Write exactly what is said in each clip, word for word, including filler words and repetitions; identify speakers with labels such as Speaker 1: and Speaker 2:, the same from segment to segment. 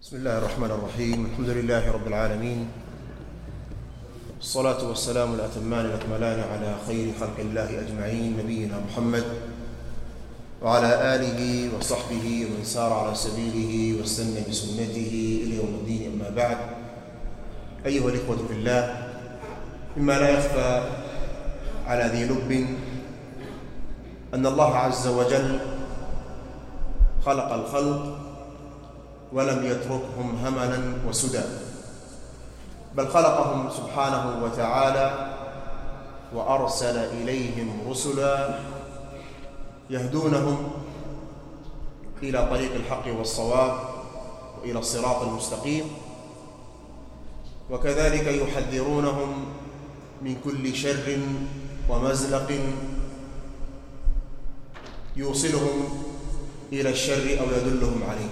Speaker 1: بسم الله الرحمن الرحيم. الحمد لله رب العالمين، الصلاة والسلام الأتمان الأكملان على خير خلق الله أجمعين، نبينا محمد وعلى آله وصحبه ومن سار على سبيله واستنى بسنته إلى يوم الدين. أما بعد، أيها الإخوة في الله، مما لا يخفى على ذي لب أن الله عز وجل خلق الخلق ولم يتركهم هملا وسدى، بل خلقهم سبحانه وتعالى وأرسل إليهم رسلا يهدونهم إلى طريق الحق والصواب وإلى الصراط المستقيم، وكذلك يحذرونهم من كل شر ومزلق يوصلهم إلى الشر أو يدلهم عليه.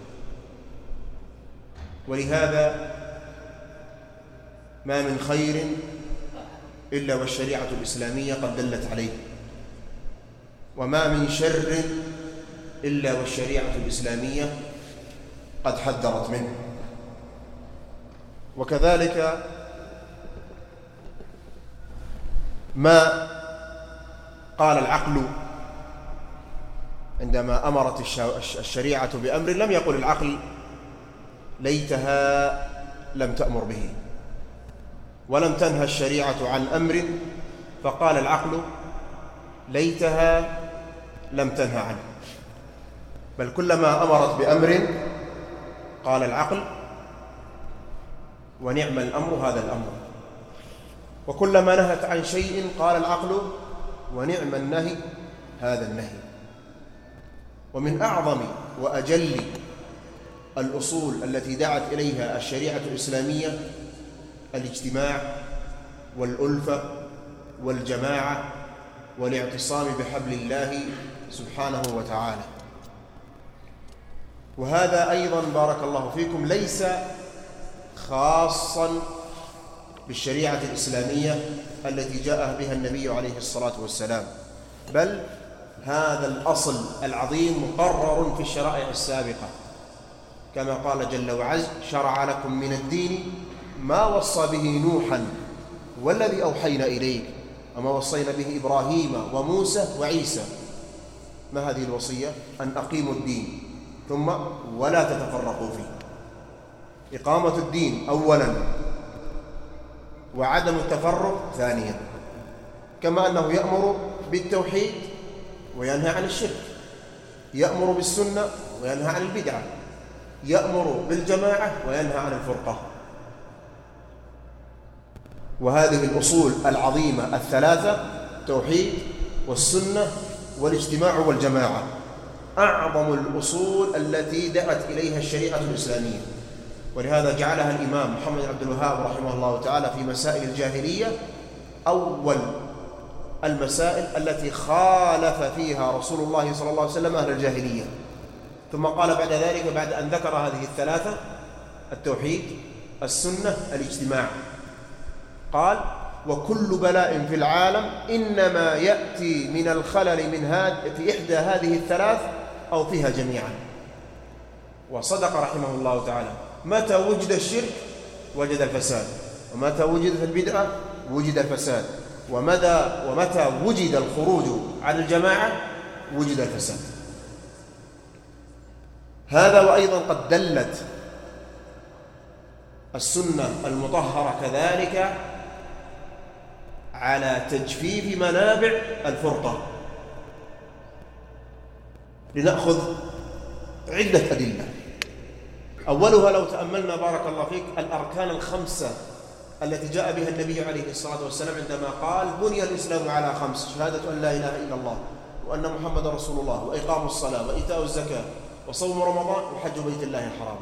Speaker 1: ولهذا ما من خير إلا والشريعة الإسلامية قد دلت عليه، وما من شر إلا والشريعة الإسلامية قد حذرت منه. وكذلك ما قال العقل عندما أمرت الشريعة بأمر، لم يقل العقل ليتها لم تأمر به، ولم تنهى الشريعة عن أمر فقال العقل ليتها لم تنهى عنه، بل كلما أمرت بأمر قال العقل ونعم الأمر هذا الأمر، وكلما نهت عن شيء قال العقل ونعم النهي هذا النهي. ومن أعظم وأجل الأصول التي دعت إليها الشريعة الإسلامية الاجتماع والألفة والجماعة والاعتصام بحبل الله سبحانه وتعالى. وهذا أيضا بارك الله فيكم ليس خاصا بالشريعة الإسلامية التي جاء بها النبي عليه الصلاة والسلام، بل هذا الأصل العظيم مقرر في الشرائع السابقة، كما قال جل وعز: شرع لكم من الدين ما وصى به نوحا والذي أوحينا إليك وما وصينا به إبراهيم وموسى وعيسى. ما هذه الوصية؟ أن أقيموا الدين ثم ولا تتفرقوا فيه. إقامة الدين أولا، وعدم التفرق ثانيا، كما أنه يأمر بالتوحيد وينهى عن الشرك، يأمر بالسنة وينهى عن البدعة، يأمر بالجماعة وينهى عن الفرقة. وهذه الأصول العظيمة الثلاثة، التوحيد والسنة والاجتماع والجماعة، أعظم الأصول التي دعت إليها الشريعة الإسلامية. ولهذا جعلها الإمام محمد عبد الوهاب رحمه الله تعالى في مسائل الجاهلية أول المسائل التي خالف فيها رسول الله صلى الله عليه وسلم أهل الجاهلية. ثم قال بعد ذلك، بعد أن ذكر هذه الثلاثة، التوحيد، السنة، الاجتماع، قال: وكل بلاء في العالم إنما يأتي من الخلل من هاد في إحدى هذه الثلاث أو فيها جميعا. وصدق رحمه الله تعالى: متى وجد الشرك وجد الفساد، ومتى وجدت البدعة وجد الفساد، ومتى ومتى وجد الخروج عن الجماعة وجد الفساد. هذا وأيضا قد دلت السنة المطهرة كذلك على تجفيف منابع الفرقة. لنأخذ عدة أدلة. أولها لو تأملنا بارك الله فيك الأركان الخمسة التي جاء بها النبي عليه الصلاة والسلام عندما قال: بني الإسلام على خمس: شهادة أن لا إله إلا الله وأن محمد رسول الله وإقام الصلاة وإيتاء الزكاة وصوم رمضان وحج بيت الله الحرام.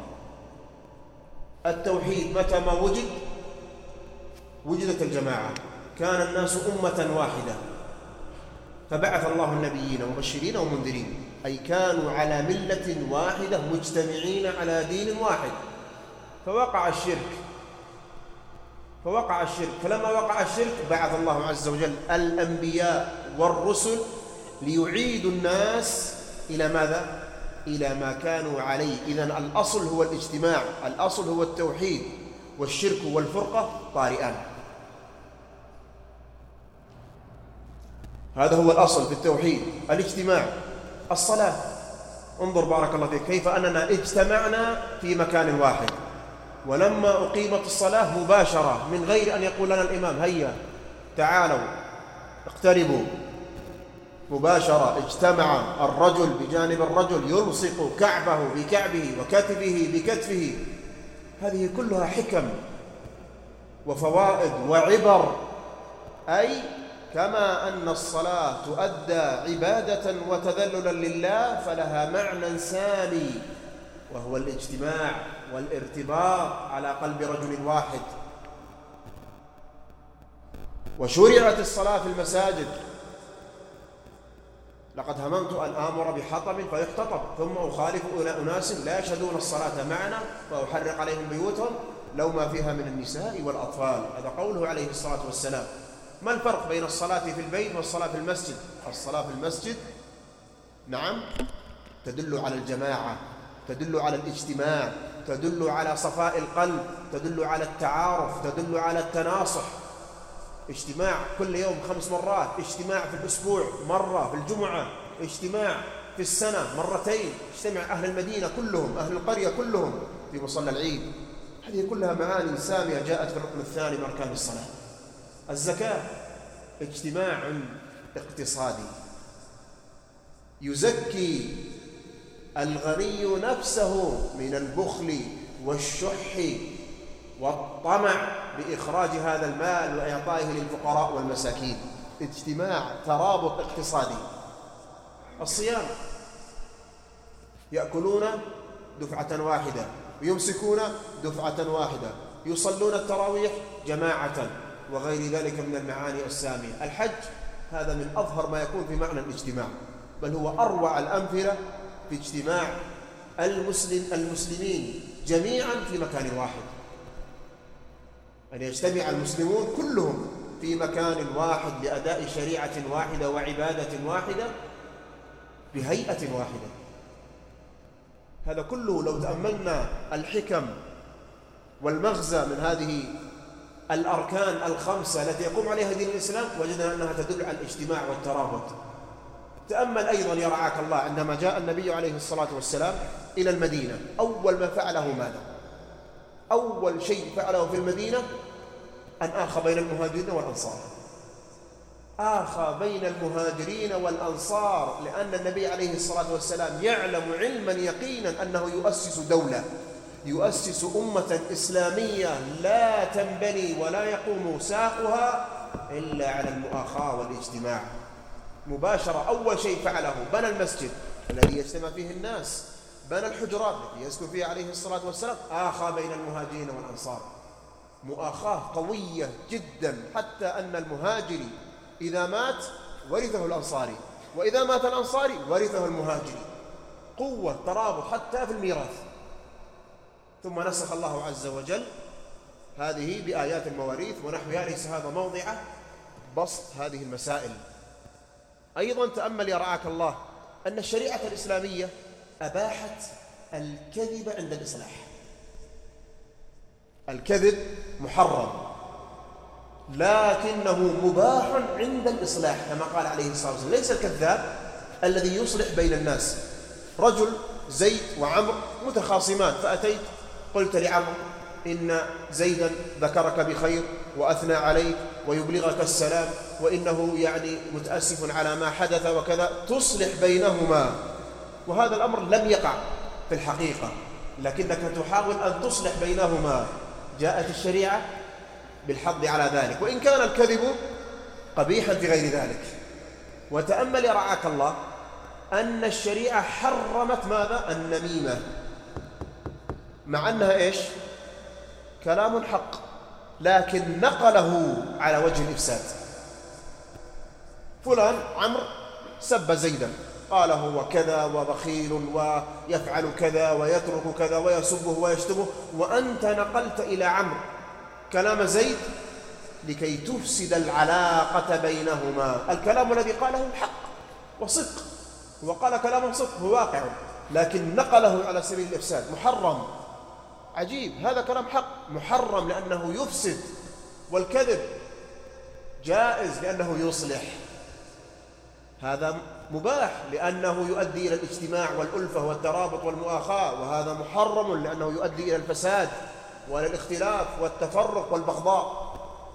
Speaker 1: التوحيد متى ما وجد وجدت الجماعة، كان الناس أمة واحدة فبعث الله النبيين مبشرين ومنذرين، أي كانوا على ملة واحدة مجتمعين على دين واحد. فوقع الشرك فوقع الشرك فلما وقع الشرك بعث الله عز وجل الأنبياء والرسل ليعيدوا الناس إلى ماذا؟ إلى ما كانوا عليه. إذن الأصل هو الاجتماع، الأصل هو التوحيد، والشرك والفرقة طارئان. هذا هو الأصل في التوحيد، الاجتماع. الصلاة، انظر بارك الله فيك كيف أننا اجتمعنا في مكان واحد، ولما أقيمت الصلاة مباشرة من غير أن يقول لنا الإمام هيا تعالوا اقتربوا، مباشرة اجتمع الرجل بجانب الرجل يلصق كعبه بكعبه وكتفه بكتفه. هذه كلها حكم وفوائد وعبر. أي كما أن الصلاة تؤدى عبادة وتذللا لله فلها معنى سامي، وهو الاجتماع والارتباط على قلب رجل واحد. وشرعت الصلاة في المساجد. لقد هممت أن آمر بحطب فيحتطب ثم أخالف إلى أناس لا يشهدون الصلاة معنا فأحرق عليهم بيوتهم لو ما فيها من النساء والأطفال. هذا قوله عليه الصلاة والسلام. ما الفرق بين الصلاة في البيت والصلاة في المسجد؟ الصلاة في المسجد نعم تدل على الجماعة، تدل على الاجتماع، تدل على صفاء القلب، تدل على التعارف، تدل على التناصح. اجتماع كل يوم خمس مرات، اجتماع في الأسبوع مرة في الجمعة، اجتماع في السنة مرتين، اجتمع أهل المدينة كلهم، أهل القرية كلهم في مصلى العيد. هذه كلها معاني سامية جاءت في الركن الثاني من أركان الصلاة. الزكاة اجتماع اقتصادي يزكي الغني نفسه من البخل والشح والطمع بإخراج هذا المال وإعطائه للفقراء والمساكين. اجتماع ترابط اقتصادي. الصيام يأكلون دفعة واحدة ويمسكون دفعة واحدة، يصلون التراويح جماعة، وغير ذلك من المعاني السامية. الحج هذا من أظهر ما يكون في معنى الاجتماع، بل هو أروع الأمثلة في اجتماع المسلم المسلمين جميعا في مكان واحد. أن يجتمع المسلمون كلهم في مكان واحد لأداء شريعة واحدة وعبادة واحدة بهيئة واحدة. هذا كله لو تأملنا الحكم والمغزى من هذه الأركان الخمسة التي يقوم عليها دين الإسلام وجدنا أنها تدل على الاجتماع والترابط. تأمل أيضا يا رعاك الله عندما جاء النبي عليه الصلاة والسلام إلى المدينة، أول ما فعله ماذا؟ أول شيء فعله في المدينة أن آخى بين المهاجرين والأنصار. آخى بين المهاجرين والأنصار لأن النبي عليه الصلاة والسلام يعلم علما يقينا أنه يؤسس دولة، يؤسس أمة إسلامية لا تنبني ولا يقوم ساقها إلا على المؤاخاة والاجتماع. مباشرة أول شيء فعله بنى المسجد الذي يجتمع فيه الناس، بنى الحجرات التي يسكن فيها عليه الصلاة والسلام، آخى بين المهاجرين والأنصار. مؤاخاة قوية جدا، حتى أن المهاجري إذا مات ورثه الأنصاري، وإذا مات الأنصاري ورثه المهاجري. قوة ترابط حتى في الميراث. ثم نسخ الله عز وجل هذه بآيات المواريث ونحوها، ليس هذا موضع بسط هذه المسائل. أيضا تأمل يا رعاك الله أن الشريعة الإسلامية أباحت الكذب عند الإصلاح. الكذب محرم لكنه مباح عند الإصلاح كما قال عليه الصلاة والسلام. ليس الكذاب الذي يصلح بين الناس. رجل زيد وعمر متخاصمان، فأتيت قلت لعمر إن زيدا ذكرك بخير وأثنى عليك ويبلغك السلام وإنه يعني متأسف على ما حدث وكذا، تصلح بينهما. وهذا الأمر لم يقع في الحقيقة لكنك تحاول أن تصلح بينهما. جاءت الشريعة بالحض على ذلك، وإن كان الكذب قبيحا في غير ذلك. وتأمل يا رعاك الله أن الشريعة حرمت ماذا؟ النميمة، مع أنها إيش؟ كلام حق، لكن نقله على وجه الإفساد. فلان عمرو سب زيدا، قال هو كذا وبخيل ويفعل كذا ويترك كذا ويسبه ويشتمه، وأنت نقلت إلى عمرو كلام زيد لكي تفسد العلاقة بينهما. الكلام الذي قاله حق وصدق، وقال كلام صدق هو واقع، لكن نقله على سبيل الإفساد محرم. عجيب، هذا كلام حق. محرم لأنه يفسد، والكذب جائز لأنه يصلح. هذا مباح لأنه يؤدي إلى الاجتماع والألفة والترابط والمؤاخاة، وهذا محرم لأنه يؤدي إلى الفساد وإلى الاختلاف والتفرق والبغضاء.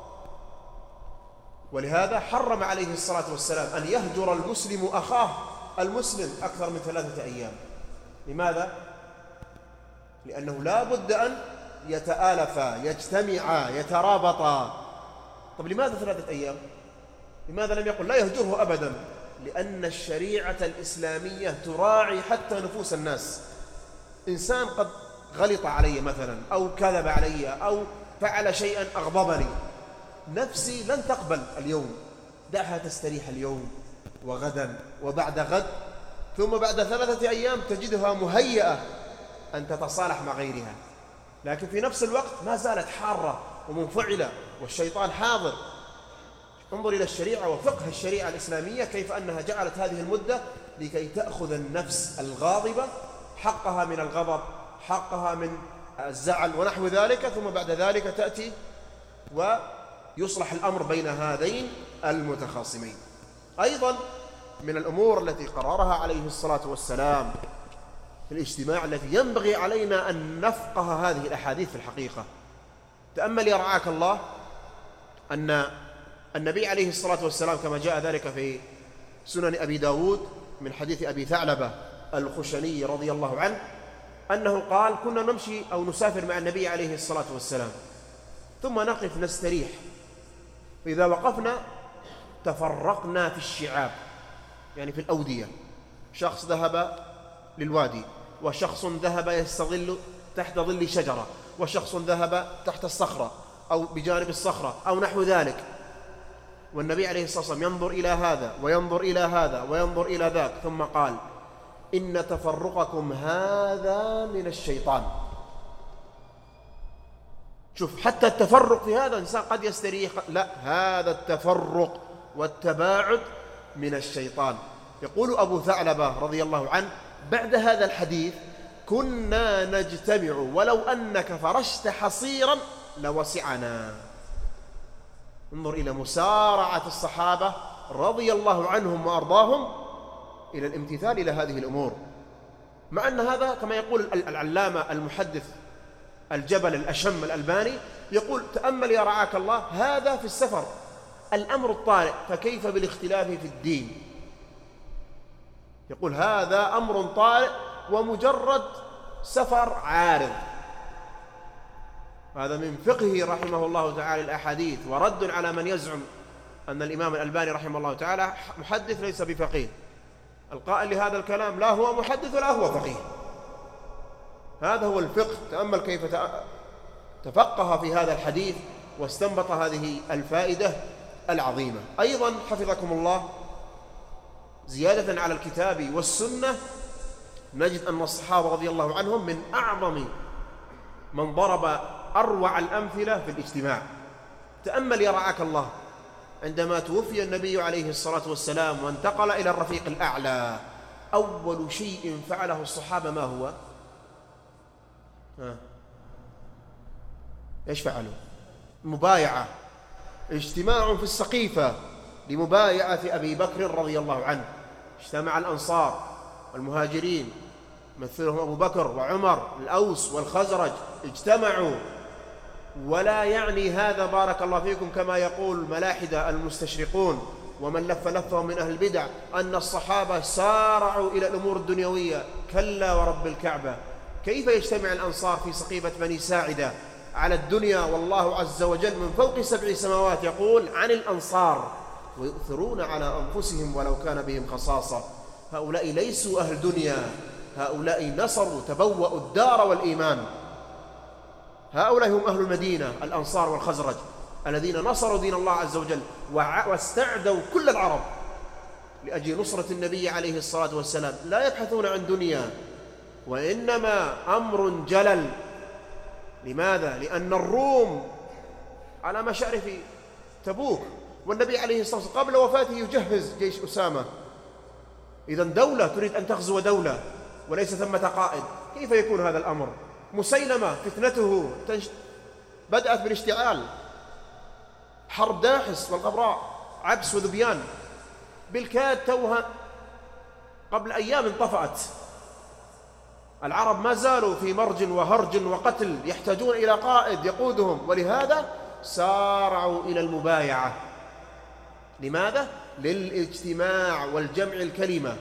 Speaker 1: ولهذا حرم عليه الصلاة والسلام أن يهجر المسلم أخاه المسلم أكثر من ثلاثة أيام. لماذا؟ لأنه لا بد أن يتآلفا، يجتمعا، يترابطا. طب لماذا ثلاثة أيام؟ لماذا لم يقل لا يهجره أبدا؟ لأن الشريعة الإسلامية تراعي حتى نفوس الناس. إنسان قد غلط علي مثلا، أو كذب علي، أو فعل شيئا أغضبني، نفسي لن تقبل اليوم، دعها تستريح اليوم وغدا وبعد غد، ثم بعد ثلاثة أيام تجدها مهيئة أن تتصالح مع غيرها. لكن في نفس الوقت ما زالت حارة ومنفعلة والشيطان حاضر. انظر إلى الشريعة وفقه الشريعة الإسلامية كيف أنها جعلت هذه المدة لكي تأخذ النفس الغاضبة حقها من الغضب، حقها من الزعل ونحو ذلك، ثم بعد ذلك تأتي ويصلح الأمر بين هذين المتخاصمين. أيضا من الأمور التي قررها عليه الصلاة والسلام في الاجتماع التي ينبغي علينا أن نفقه هذه الأحاديث في الحقيقة. تأمل يرعاك الله أن النبي عليه الصلاة والسلام كما جاء ذلك في سنن أبي داود من حديث أبي ثعلبة الخشني رضي الله عنه أنه قال: كنا نمشي أو نسافر مع النبي عليه الصلاة والسلام، ثم نقف نستريح، فإذا وقفنا تفرقنا في الشعاب، يعني في الأودية. شخص ذهب للوادي، وشخص ذهب يستظل تحت ظل شجرة، وشخص ذهب تحت الصخرة أو بجانب الصخرة أو نحو ذلك. والنبي عليه الصلاة والسلام ينظر إلى هذا وينظر إلى هذا وينظر إلى ذاك، ثم قال: إن تفرقكم هذا من الشيطان. شوف، حتى التفرق في هذا الإنسان قد يستريح، لا، هذا التفرق والتباعد من الشيطان. يقول أبو ثعلبة رضي الله عنه بعد هذا الحديث: كنا نجتمع ولو أنك فرشت حصيرا لوسعنا. انظر إلى مسارعة الصحابة رضي الله عنهم وأرضاهم إلى الامتثال إلى هذه الأمور، مع أن هذا كما يقول العلامة المحدث الجبل الأشم الألباني، يقول: تأمل يا رعاك الله، هذا في السفر الأمر الطارئ، فكيف بالاختلاف في الدين؟ يقول هذا أمر طارئ ومجرد سفر عارض. هذا من فقهه رحمه الله تعالى الأحاديث، ورد على من يزعم أن الإمام الألباني رحمه الله تعالى محدث ليس بفقيه. القائل لهذا الكلام لا هو محدث ولا هو فقيه. هذا هو الفقه. تأمل كيف تفقه في هذا الحديث واستنبط هذه الفائدة العظيمة. أيضا حفظكم الله، زيادة على الكتاب والسنة، نجد أن الصحابة رضي الله عنهم من أعظم من ضرب أروع الأمثلة في الاجتماع. تأمل يرعاك الله، عندما توفي النبي عليه الصلاة والسلام وانتقل إلى الرفيق الأعلى، أول شيء فعله الصحابة ما هو؟ ها. إيش فعلوا؟ مبايعة، اجتماع في السقيفة لمبايعة أبي بكر رضي الله عنه. اجتمع الأنصار والمهاجرين، مثلهم أبو بكر وعمر، الأوس والخزرج، اجتمعوا. ولا يعني هذا بارك الله فيكم كما يقول ملاحدة المستشرقون ومن لف لفهم من أهل البدع أن الصحابة سارعوا إلى الأمور الدنيوية. كلا ورب الكعبة، كيف يجتمع الأنصار في سقيفة بني ساعدة على الدنيا، والله عز وجل من فوق سبع سماوات يقول عن الأنصار: ويؤثرون على أنفسهم ولو كان بهم خصاصة. هؤلاء ليسوا أهل دنيا، هؤلاء نصروا، تبوأوا الدار والإيمان. هؤلاء هم أهل المدينة، الأنصار والخزرج، الذين نصروا دين الله عز وجل واستعدوا كل العرب لأجل نصرة النبي عليه الصلاة والسلام. لا يبحثون عن دنيا، وإنما أمر جلل. لماذا؟ لأن الروم على مشارف تبوك، والنبي عليه الصلاة والسلام قبل وفاته يجهز جيش أسامة. إذن دولة تريد أن تغزو دولة، وليس ثمة قائد، كيف يكون هذا الأمر؟ مسيلمة فتنته بدأت بالاشتعال، حرب داحس والغبراء، عبس وذبيان، بالكاد توها قبل أيام انطفأت. العرب ما زالوا في مرج وهرج وقتل، يحتاجون إلى قائد يقودهم، ولهذا سارعوا إلى المبايعة. لماذا؟ للاجتماع والجمع الكلمة.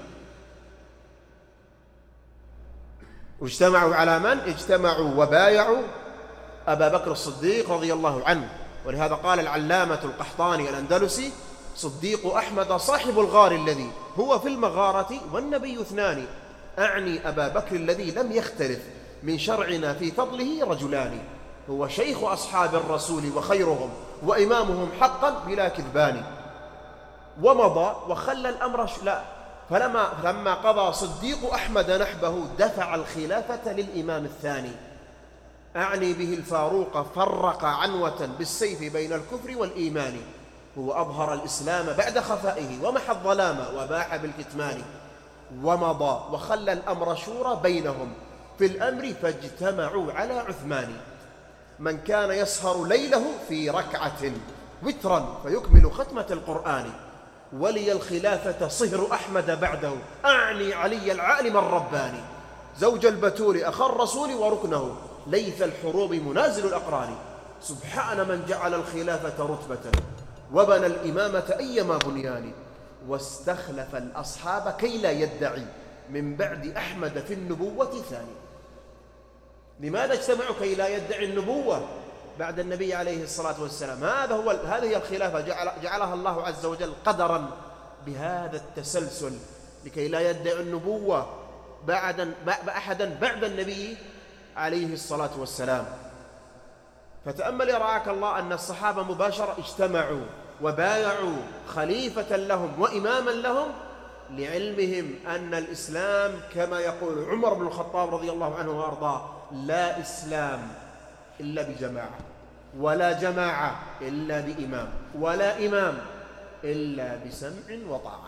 Speaker 1: واجتمعوا على من؟ اجتمعوا وبايعوا أبا بكر الصديق رضي الله عنه. ولهذا قال العلامة القحطاني الأندلسي: صديق أحمد صاحب الغار الذي هو في المغارة والنبي اثنان، أعني أبا بكر الذي لم يختلف من شرعنا في فضله رجلان، هو شيخ أصحاب الرسول وخيرهم وإمامهم حقا بلا كذبان. ومضى وخلى الأمر لا فلما لما قضى صديق أحمد نحبه دفع الخلافة للإمام الثاني، أعني به الفاروق فرق عنوة بالسيف بين الكفر والإيمان، هو أظهر الإسلام بعد خفائه ومحى الظلام وباح بالكتمان. ومضى وخلى الأمر شورى بينهم في الأمر فاجتمعوا على عثمان، من كان يسهر ليله في ركعة وترا فيكمل ختمة القرآن، ولي الخلافة صهر أحمد بعده، أعني علي العالم الرباني، زوج البتول أخا الرسول وركنه، ليث الحروب منازل الأقران، سبحان من جعل الخلافة رتبة وبنى الإمامة أيما بنيان، واستخلف الأصحاب كي لا يدعي من بعد أحمد في النبوة ثاني. لماذا اجتمعوا؟ كي لا يدعي النبوة بعد النبي عليه الصلاة والسلام. هذا هو هذه الخلافة جعل جعلها الله عز وجل قدرا بهذا التسلسل، لكي لا يدعي النبوة بعد أحدا بعد النبي عليه الصلاة والسلام. فتأمل يرعاك الله أن الصحابة مباشرة اجتمعوا وبايعوا خليفة لهم وإماما لهم، لعلمهم أن الإسلام كما يقول عمر بن الخطاب رضي الله عنه وأرضاه: لا إسلام إلا بجماعة، ولا جماعة إلا بإمام، ولا إمام إلا بسمع وطاعة.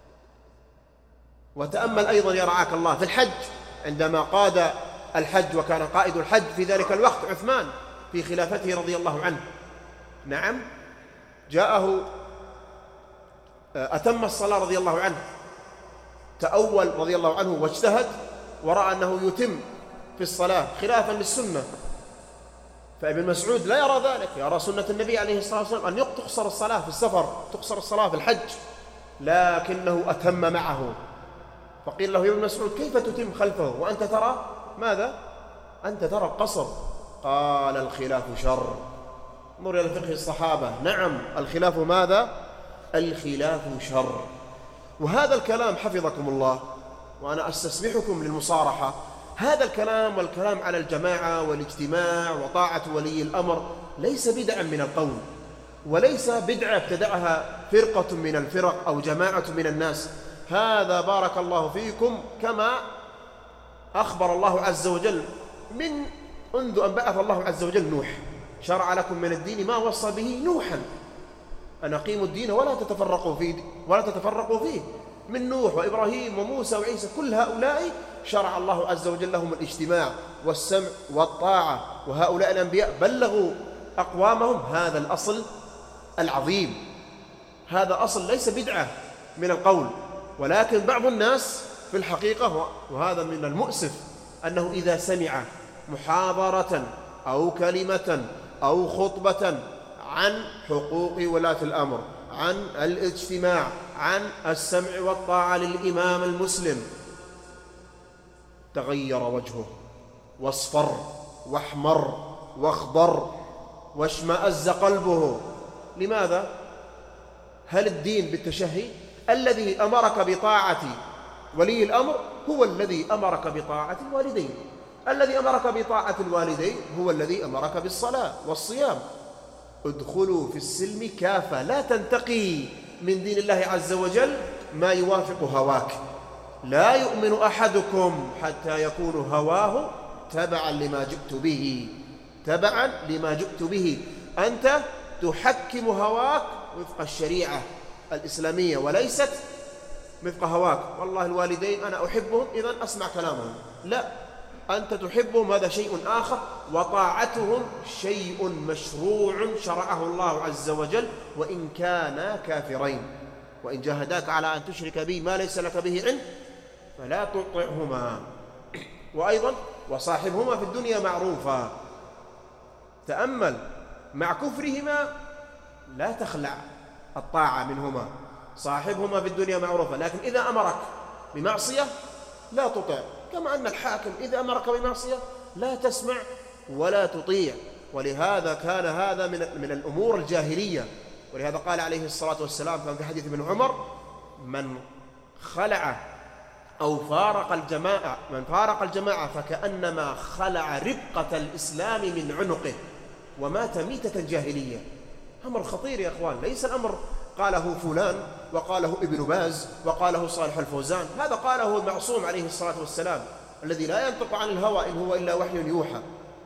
Speaker 1: وتأمل أيضا يرعاك الله في الحج، عندما قاد الحج وكان قائد الحج في ذلك الوقت عثمان في خلافته رضي الله عنه. نعم، جاءه أتم الصلاة رضي الله عنه، تأول رضي الله عنه واجتهد ورأى أنه يتم في الصلاة خلافا للسنة، فابن مسعود لا يرى ذلك، يرى سنة النبي عليه الصلاة والسلام أن تقصر الصلاة في السفر، تقصر الصلاة في الحج، لكنه أتم معه. فقيل له: يا ابن مسعود كيف تتم خلفه وأنت ترى ماذا؟ أنت ترى القصر. قال: الخلاف شر. انظر إلى فقه الصحابة. نعم، الخلاف ماذا؟ الخلاف شر. وهذا الكلام حفظكم الله، وأنا أستسمحكم للمصارحة، هذا الكلام والكلام على الجماعة والاجتماع وطاعة ولي الأمر ليس بدعا من القول، وليس بدعة ابتدعها فرقة من الفرق أو جماعة من الناس. هذا بارك الله فيكم كما أخبر الله عز وجل من منذ أن بعث الله عز وجل نوح: شرع لكم من الدين ما وصى به نوحا أن أقيموا الدين ولا تتفرقوا فيه ولا تتفرقوا فيه. من نوح وإبراهيم وموسى وعيسى، كل هؤلاء شرع الله عز وجل لهم الاجتماع والسمع والطاعة، وهؤلاء الأنبياء بلغوا أقوامهم هذا الأصل العظيم. هذا أصل ليس بدعة من القول، ولكن بعض الناس في الحقيقة، وهذا من المؤسف، أنه إذا سمع محاضرة أو كلمة أو خطبة عن حقوق ولاة الأمر، عن الاجتماع، عن السمع والطاعة للإمام المسلم، تغير وجهه واصفر واحمر واخضر واشمأز قلبه. لماذا؟ هل الدين بالتشهي؟ الذي أمرك بطاعة ولي الأمر هو الذي أمرك بطاعة الوالدين، الذي أمرك بطاعة الوالدين هو الذي أمرك بالصلاة والصيام. ادخلوا في السلم كافة، لا تنتقي من دين الله عز وجل ما يوافق هواك. لا يؤمن أحدكم حتى يكون هواه تبعا لما جئت به، تبعا لما جئت به. أنت تحكم هواك وفق الشريعة الإسلامية وليست مثل هواك، والله الوالدين أنا أحبهم إذن أسمع كلامهم. لا، أنت تحبهم هذا شيء آخر، وطاعتهم شيء مشروع شرعه الله عز وجل وإن كانا كافرين. وإن جاهداك على أن تشرك بي ما ليس لك به علم فلا تطعهما، وأيضا وصاحبهما في الدنيا معروفا. تأمل، مع كفرهما لا تخلع الطاعة منهما، صاحبهما في الدنيا معروفا، لكن إذا أمرك بمعصية لا تطع، كما أن الحاكم إذا أمرك بمعصية لا تسمع ولا تطيع. ولهذا كان هذا من من الأمور الجاهلية. ولهذا قال عليه الصلاة والسلام كما في حديث ابن عمر: من خلع أو فارق الجماعة من فارق الجماعة فكأنما خلع ربقة الإسلام من عنقه ومات ميتة جاهلية. أمر خطير يا أخوان، ليس الأمر قاله فلان وقاله ابن باز وقاله صالح الفوزان، هذا قاله المعصوم عليه الصلاة والسلام الذي لا ينطق عن الهوى إن هو إلا وحي يوحى.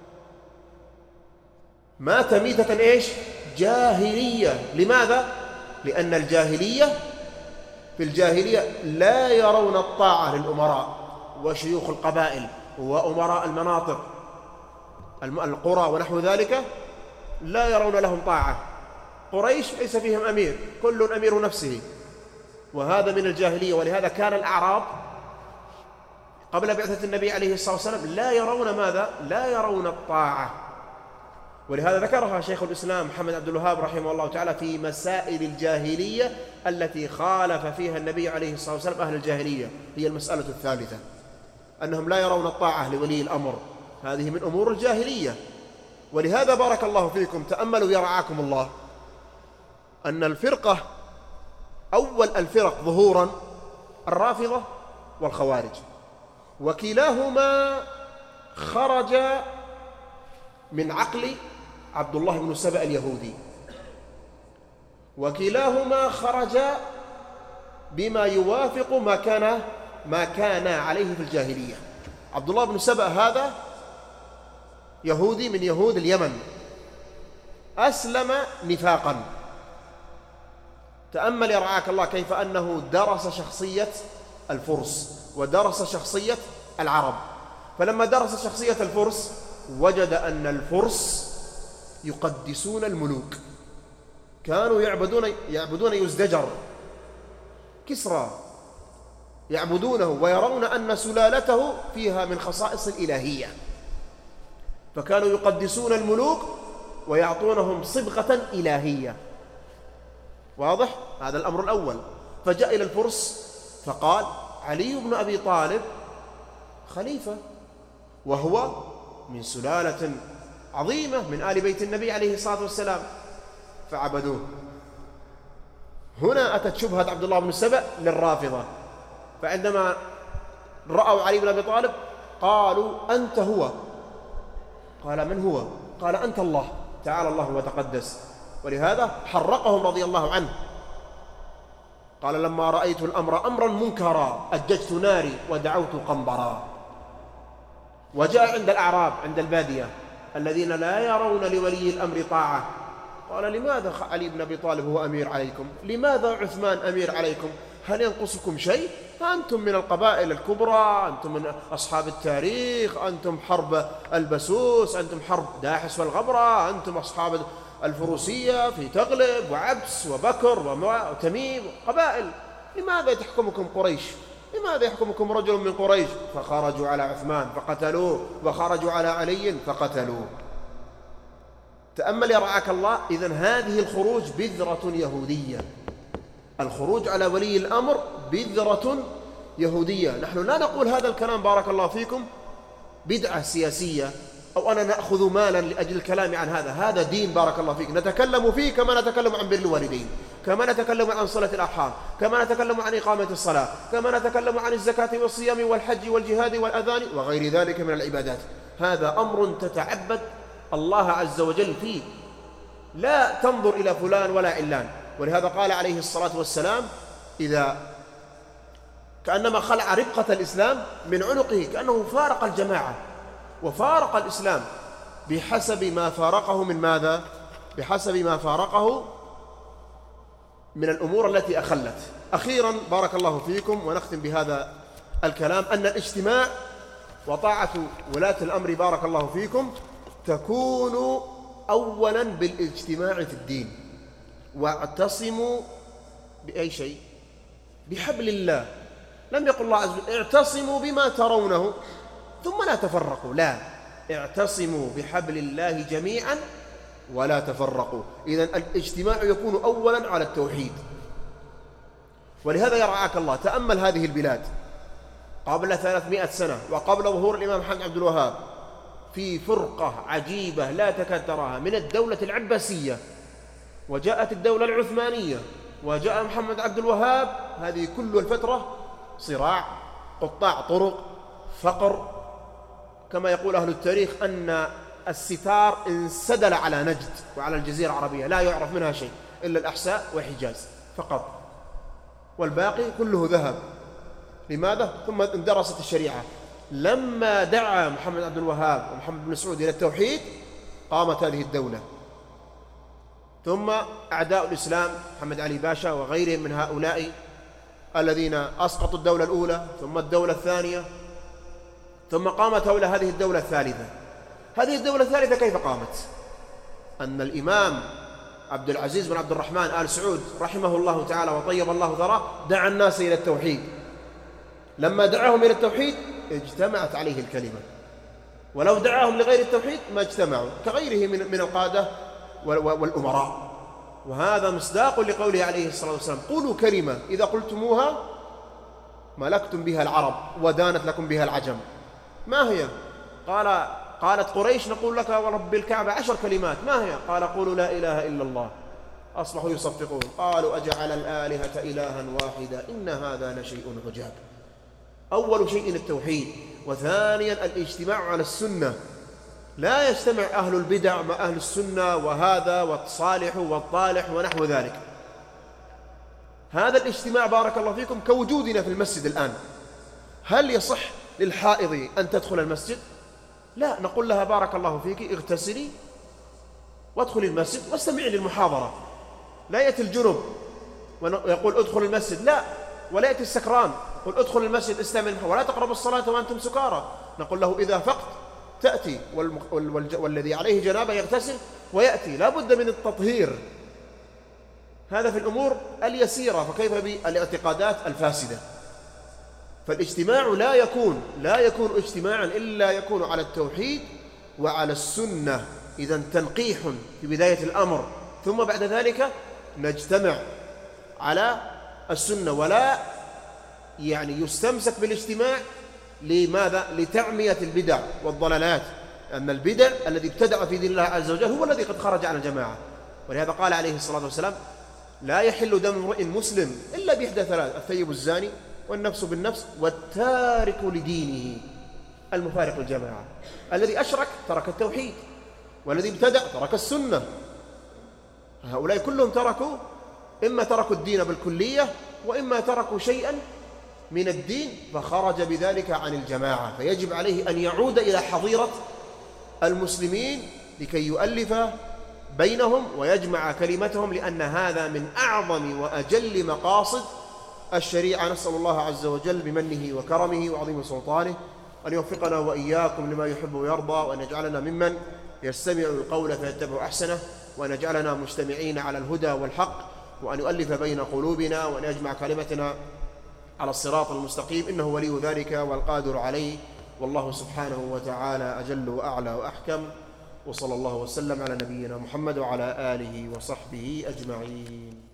Speaker 1: مات ميتة إيش؟ جاهلية. لماذا؟ لأن الجاهلية في الجاهلية لا يرون الطاعة للأمراء وشيوخ القبائل وأمراء المناطق القرى ونحو ذلك، لا يرون لهم طاعة. قريش ليس فيهم أمير، كل أمير نفسه، وهذا من الجاهلية. ولهذا كان الأعراب قبل بعثة النبي عليه الصلاة والسلام لا يرون ماذا؟ لا يرون الطاعة. ولهذا ذكرها شيخ الإسلام محمد عبد الوهاب رحمه الله تعالى في مسائل الجاهلية التي خالف فيها النبي عليه الصلاة والسلام أهل الجاهلية. هي المسألة الثالثة، أنهم لا يرون الطاعة لولي الأمر، هذه من أمور الجاهلية. ولهذا بارك الله فيكم تأملوا يرعاكم الله أن الفرقة أول الفرق ظهورا الرافضة والخوارج، وكلاهما خرج من عقل عبد الله بن سبأ اليهودي، وكلاهما خرج بما يوافق ما كان ما كان عليه في الجاهلية. عبد الله بن سبأ هذا يهودي من يهود اليمن، أسلم نفاقا. تأمل يرعاك الله كيف أنه درس شخصية الفرس ودرس شخصية العرب. فلما درس شخصية الفرس وجد أن الفرس يقدسون الملوك، كانوا يعبدون يعبدون يزدجر كسرى، يعبدونه ويرون أن سلالته فيها من خصائص الإلهية، فكانوا يقدسون الملوك ويعطونهم صبغة إلهية. واضح؟ هذا الأمر الأول. فجاء إلى الفرس فقال: علي بن أبي طالب خليفة، وهو من سلالة عظيمة من آل بيت النبي عليه الصلاة والسلام، فعبدوه. هنا أتت شبهة عبد الله بن سبأ للرافضة، فعندما رأوا علي بن أبي طالب قالوا: أنت هو. قال: من هو؟ قال: أنت الله، تعالى الله وتقدس. ولهذا حرقهم رضي الله عنه. قال: لما رأيت الأمر أمرا منكرا أججت ناري ودعوت قنبرا. وجاء عند الأعراب عند البادية الذين لا يرون لولي الأمر طاعة، قال: لماذا علي بن أبي طالب هو أمير عليكم؟ لماذا عثمان أمير عليكم؟ هل ينقصكم شيء؟ أنتم من القبائل الكبرى، أنتم من أصحاب التاريخ، أنتم حرب البسوس، أنتم حرب داحس والغبرة، أنتم أصحاب الفروسية في تغلب وعبس وبكر وتميم قبائل، لماذا تحكمكم قريش؟ لماذا يحكمكم رجل من قريش؟ فخرجوا على عثمان فقتلوه، وخرجوا على علي فقتلوه. تأمل يرعاك الله. إذن هذه الخروج بذرة يهودية، الخروج على ولي الأمر بذرة يهودية. نحن لا نقول هذا الكلام بارك الله فيكم بدعة سياسية أو أنا نأخذ مالا لأجل الكلام عن هذا، هذا دين بارك الله فيك نتكلم فيه كما نتكلم عن بر الوالدين، كما نتكلم عن صلة الأرحام، كما نتكلم عن إقامة الصلاة، كما نتكلم عن الزكاة والصيام والحج والجهاد والأذان وغير ذلك من العبادات. هذا أمر تتعبد الله عز وجل فيه، لا تنظر إلى فلان ولا علان. ولهذا قال عليه الصلاة والسلام: إذا كأنما خلع ربقة الإسلام من عنقه، كأنه فارق الجماعة وفارق الإسلام بحسب ما فارقه من ماذا؟ بحسب ما فارقه من الأمور التي أخلت. أخيرا بارك الله فيكم ونختم بهذا الكلام، أن الاجتماع وطاعة ولاة الأمر بارك الله فيكم تكون أولا بالاجتماع في الدين. واعتصموا بأي شيء؟ بحبل الله. لم يقل الله عز وجل اعتصموا بما ترونه ثم لا تفرقوا، لا، اعتصموا بحبل الله جميعا ولا تفرقوا. إذن الاجتماع يكون أولا على التوحيد. ولهذا يرعاك الله، تأمل هذه البلاد قبل ثلاثمائة سنة وقبل ظهور الإمام محمد عبد الوهاب في فرقة عجيبة لا تكاد تراها من الدولة العباسية، وجاءت الدولة العثمانية، وجاء محمد عبد الوهاب، هذه كل الفترة صراع، قطاع طرق، فقر. كما يقول أهل التاريخ أن الستار انسدل على نجد وعلى الجزيرة العربية، لا يعرف منها شيء إلا الأحساء وحجاز فقط، والباقي كله ذهب. لماذا؟ ثم اندرست الشريعة. لما دعا محمد عبد الوهاب ومحمد بن سعود إلى التوحيد قامت هذه الدولة. ثم أعداء الإسلام محمد علي باشا وغيرهم من هؤلاء الذين أسقطوا الدولة الأولى ثم الدولة الثانية، ثم قامت هؤلاء هذه الدولة الثالثة. هذه الدولة الثالثة كيف قامت؟ أن الإمام عبد العزيز بن عبد الرحمن آل سعود رحمه الله تعالى وطيب الله ثراه دعا الناس إلى التوحيد. لما دعاهم إلى التوحيد اجتمعت عليه الكلمة، ولو دعاهم لغير التوحيد ما اجتمعوا، كغيره من من القادة والأمراء. وهذا مصداق لقوله عليه الصلاة والسلام: قولوا كلمة إذا قلتموها ملكتم بها العرب ودانت لكم بها العجم. ما هي؟ قال قالت قريش: نقول لك ورب الكعبة عشر كلمات. ما هي؟ قال: قولوا لا إله إلا الله. أصبحوا يصفقون، قالوا: أجعل الآلهة إلها واحدا إن هذا لشيء عجاب. أول شيء التوحيد، وثانيا الاجتماع على السنة. لا يجتمع أهل البدع مع أهل السنة، وهذا والصالح والطالح ونحو ذلك. هذا الاجتماع بارك الله فيكم كوجودنا في المسجد الآن. هل يصح للحائض أن تدخل المسجد؟ لا، نقول لها: بارك الله فيك اغتسلي وادخلي المسجد واستمعي للمحاضرة. لا يأتي الجنب ويقول ادخل المسجد، لا، ولا يأتي السكران يقول ادخل المسجد استمع، ولا تقربوا الصلاة وأنتم سكارى. نقول له: إذا فقت تأتي، والذي عليه جنابة يغتسل ويأتي. لا بد من التطهير. هذا في الأمور اليسيرة، فكيف بالاعتقادات الفاسدة؟ فالاجتماع لا يكون لا يكون اجتماعا إلا يكون على التوحيد وعلى السنة. إذن تنقيح في بداية الأمر، ثم بعد ذلك نجتمع على السنة، ولا يعني يستمسك بالاجتماع. لماذا؟ لتعمية البدع والضلالات. أن البدع الذي ابتدع في دين الله عز وجل هو الذي قد خرج عن الجماعة. ولهذا قال عليه الصلاة والسلام: لا يحل دم امرئ مسلم إلا بإحدى ثلاث: الثيب الزاني، والنفس بالنفس، والتارك لدينه، المفارق الجماعة. الذي أشرك ترك التوحيد، والذي ابتدع ترك السنة. هؤلاء كلهم تركوا، إما تركوا الدين بالكلية، وإما تركوا شيئا من الدين فخرج بذلك عن الجماعة. فيجب عليه أن يعود إلى حظيرة المسلمين لكي يؤلف بينهم ويجمع كلمتهم، لأن هذا من أعظم وأجل مقاصد الشريعة. نسأل الله عز وجل بمنه وكرمه وعظيم سلطانه أن يوفقنا وإياكم لما يحب ويرضى، وأن يجعلنا ممن يستمع القول فيتبع أحسنه، وأن يجعلنا مجتمعين على الهدى والحق، وأن يؤلف بين قلوبنا، وأن يجمع كلمتنا على الصراط المستقيم. إنه ولي ذلك والقادر عليه، والله سبحانه وتعالى أجل وأعلى وأحكم. وصلى الله وسلم على نبينا محمد وعلى آله وصحبه أجمعين.